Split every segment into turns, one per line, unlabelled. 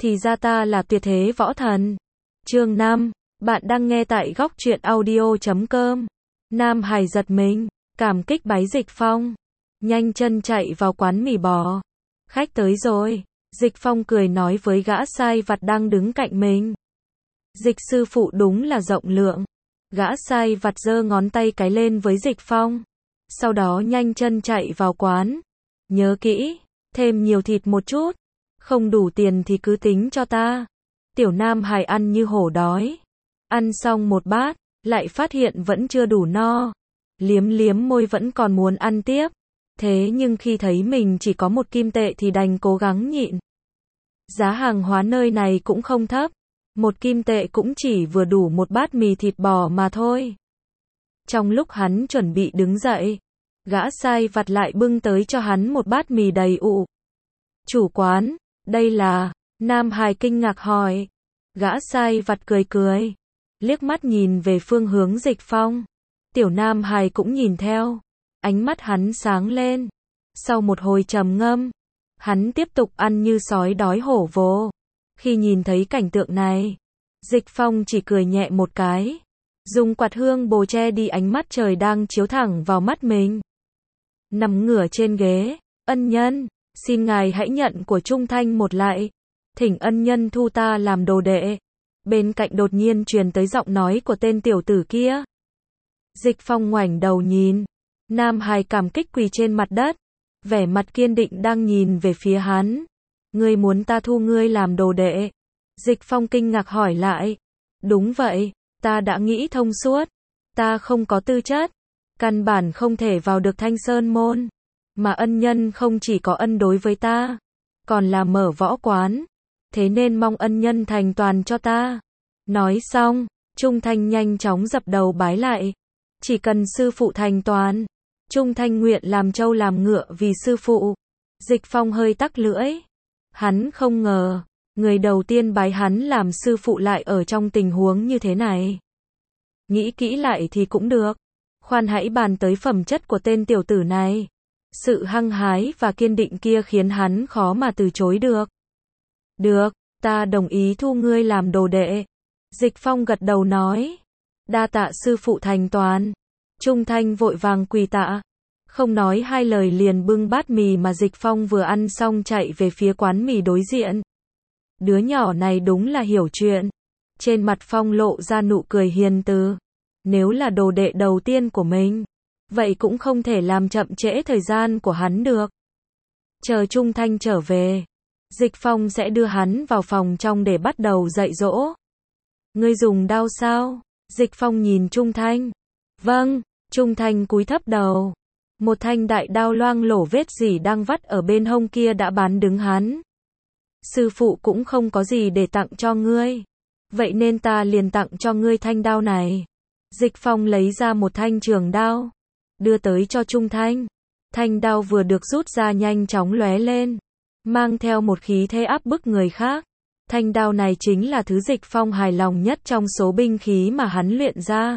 Thì ra ta là tuyệt thế võ thần. Chương 5, bạn đang nghe tại góc truyện audio.com. Nam Hải giật mình, cảm kích bái Dịch Phong. Nhanh chân chạy vào quán mì bò. Khách tới rồi. Dịch Phong cười nói với gã sai vặt đang đứng cạnh mình. Dịch sư phụ đúng là rộng lượng. Gã sai vặt giơ ngón tay cái lên với Dịch Phong. Sau đó nhanh chân chạy vào quán. Nhớ kỹ, thêm nhiều thịt một chút. Không đủ tiền thì cứ tính cho ta. Tiểu Nam Hải ăn như hổ đói. Ăn xong một bát, lại phát hiện vẫn chưa đủ no. Liếm liếm môi vẫn còn muốn ăn tiếp. Thế nhưng khi thấy mình chỉ có 1 kim tệ thì đành cố gắng nhịn. Giá hàng hóa nơi này cũng không thấp. 1 kim tệ cũng chỉ vừa đủ một bát mì thịt bò mà thôi. Trong lúc hắn chuẩn bị đứng dậy, gã sai vặt lại bưng tới cho hắn một bát mì đầy ụ. Chủ quán, đây là... Nam Hải kinh ngạc hỏi. Gã sai vặt cười cười, liếc mắt nhìn về phương hướng Dịch Phong. Tiểu Nam Hải cũng nhìn theo, ánh mắt hắn sáng lên. Sau một hồi trầm ngâm, hắn tiếp tục ăn như sói đói hổ vồ. Khi nhìn thấy cảnh tượng này, Dịch Phong chỉ cười nhẹ một cái, dùng quạt hương bồ che đi ánh mắt trời đang chiếu thẳng vào mắt mình. Nằm ngửa trên ghế, ân nhân, xin ngài hãy nhận của Trung Thanh một lại. Thỉnh ân nhân thu ta làm đồ đệ. Bên cạnh đột nhiên truyền tới giọng nói của tên tiểu tử kia. Dịch Phong ngoảnh đầu nhìn. Nam Hải cảm kích quỳ trên mặt đất, vẻ mặt kiên định đang nhìn về phía hắn. Ngươi muốn ta thu ngươi làm đồ đệ? Dịch Phong kinh ngạc hỏi lại. Đúng vậy, ta đã nghĩ thông suốt. Ta không có tư chất, căn bản không thể vào được Thanh Sơn môn. Mà ân nhân không chỉ có ân đối với ta, còn là mở võ quán. Thế nên mong ân nhân thành toàn cho ta. Nói xong, Trung Thanh nhanh chóng dập đầu bái lại. Chỉ cần sư phụ thành toàn, Trung Thanh nguyện làm trâu làm ngựa vì sư phụ. Dịch Phong hơi tắc lưỡi. Hắn không ngờ, người đầu tiên bái hắn làm sư phụ lại ở trong tình huống như thế này. Nghĩ kỹ lại thì cũng được. Khoan hãy bàn tới phẩm chất của tên tiểu tử này. Sự hăng hái và kiên định kia khiến hắn khó mà từ chối được. Được, ta đồng ý thu ngươi làm đồ đệ. Dịch Phong gật đầu nói. Đa tạ sư phụ thành toàn. Trung Thanh vội vàng quỳ tạ. Không nói hai lời liền bưng bát mì mà Dịch Phong vừa ăn xong chạy về phía quán mì đối diện. Đứa nhỏ này đúng là hiểu chuyện. Trên mặt Phong lộ ra nụ cười hiền từ. Nếu là đồ đệ đầu tiên của mình, vậy cũng không thể làm chậm trễ thời gian của hắn được. Chờ Trung Thanh trở về, Dịch Phong sẽ đưa hắn vào phòng trong để bắt đầu dạy dỗ. Ngươi dùng đao sao? Dịch Phong nhìn Trung Thanh. Vâng, Trung Thanh cúi thấp đầu. Một thanh đại đao loang lổ vết rỉ đang vắt ở bên hông kia đã bán đứng hắn. Sư phụ cũng không có gì để tặng cho ngươi. Vậy nên ta liền tặng cho ngươi thanh đao này. Dịch Phong lấy ra một thanh trường đao, đưa tới cho Trung Thanh. Thanh đao vừa được rút ra nhanh chóng lóe lên, mang theo một khí thế áp bức người khác. Thanh đao này chính là thứ Dịch Phong hài lòng nhất trong số binh khí mà hắn luyện ra.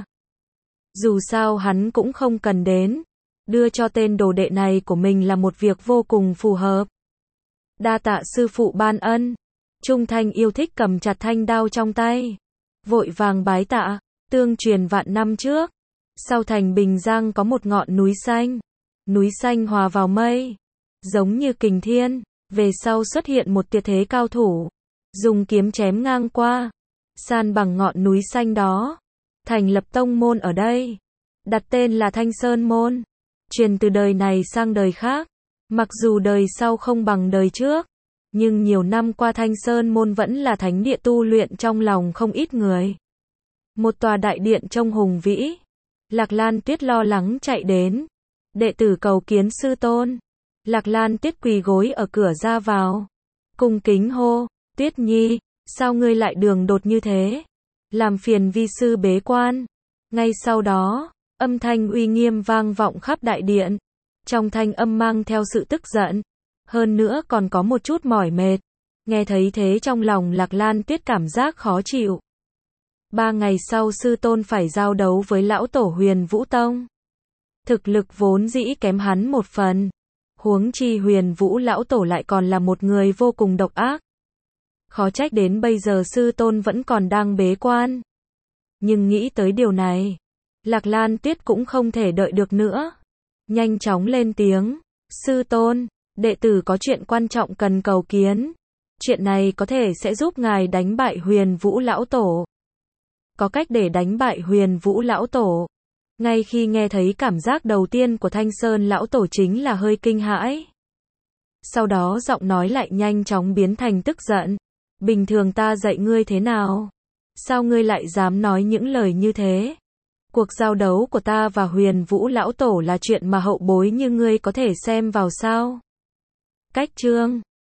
Dù sao hắn cũng không cần đến. Đưa cho tên đồ đệ này của mình là một việc vô cùng phù hợp. Đa tạ sư phụ ban ân. Trung Thanh yêu thích cầm chặt thanh đao trong tay, vội vàng bái tạ. Tương truyền vạn năm trước, sau thành Bình Giang có một ngọn núi xanh. Núi xanh hòa vào mây, giống như kình thiên. Về sau xuất hiện một tuyệt thế cao thủ, dùng kiếm chém ngang qua, san bằng ngọn núi xanh đó, thành lập tông môn ở đây, đặt tên là Thanh Sơn môn. Truyền từ đời này sang đời khác. Mặc dù đời sau không bằng đời trước, nhưng nhiều năm qua Thanh Sơn môn vẫn là thánh địa tu luyện trong lòng không ít người. Một tòa đại điện trông hùng vĩ. Lạc Lan Tuyết lo lắng chạy đến. Đệ tử cầu kiến sư tôn. Lạc Lan Tuyết quỳ gối ở cửa ra vào, cung kính hô. Tuyết Nhi, sao ngươi lại đường đột như thế? Làm phiền vi sư bế quan. Ngay sau đó, âm thanh uy nghiêm vang vọng khắp đại điện. Trong thanh âm mang theo sự tức giận, hơn nữa còn có một chút mỏi mệt. Nghe thấy thế trong lòng Lạc Lan Tuyết cảm giác khó chịu. 3 ngày sau sư tôn phải giao đấu với lão tổ Huyền Vũ Tông. Thực lực vốn dĩ kém hắn một phần. Huống chi Huyền Vũ lão tổ lại còn là một người vô cùng độc ác. Khó trách đến bây giờ sư tôn vẫn còn đang bế quan. Nhưng nghĩ tới điều này, Lạc Lan Tuyết cũng không thể đợi được nữa. Nhanh chóng lên tiếng, sư tôn, đệ tử có chuyện quan trọng cần cầu kiến. Chuyện này có thể sẽ giúp ngài đánh bại Huyền Vũ Lão Tổ. Có cách để đánh bại Huyền Vũ Lão Tổ. Ngay khi nghe thấy cảm giác đầu tiên của Thanh Sơn Lão Tổ chính là hơi kinh hãi. Sau đó giọng nói lại nhanh chóng biến thành tức giận. Bình thường ta dạy ngươi thế nào? Sao ngươi lại dám nói những lời như thế? Cuộc giao đấu của ta và Huyền Vũ Lão Tổ là chuyện mà hậu bối như ngươi có thể xem vào sao? Cách chương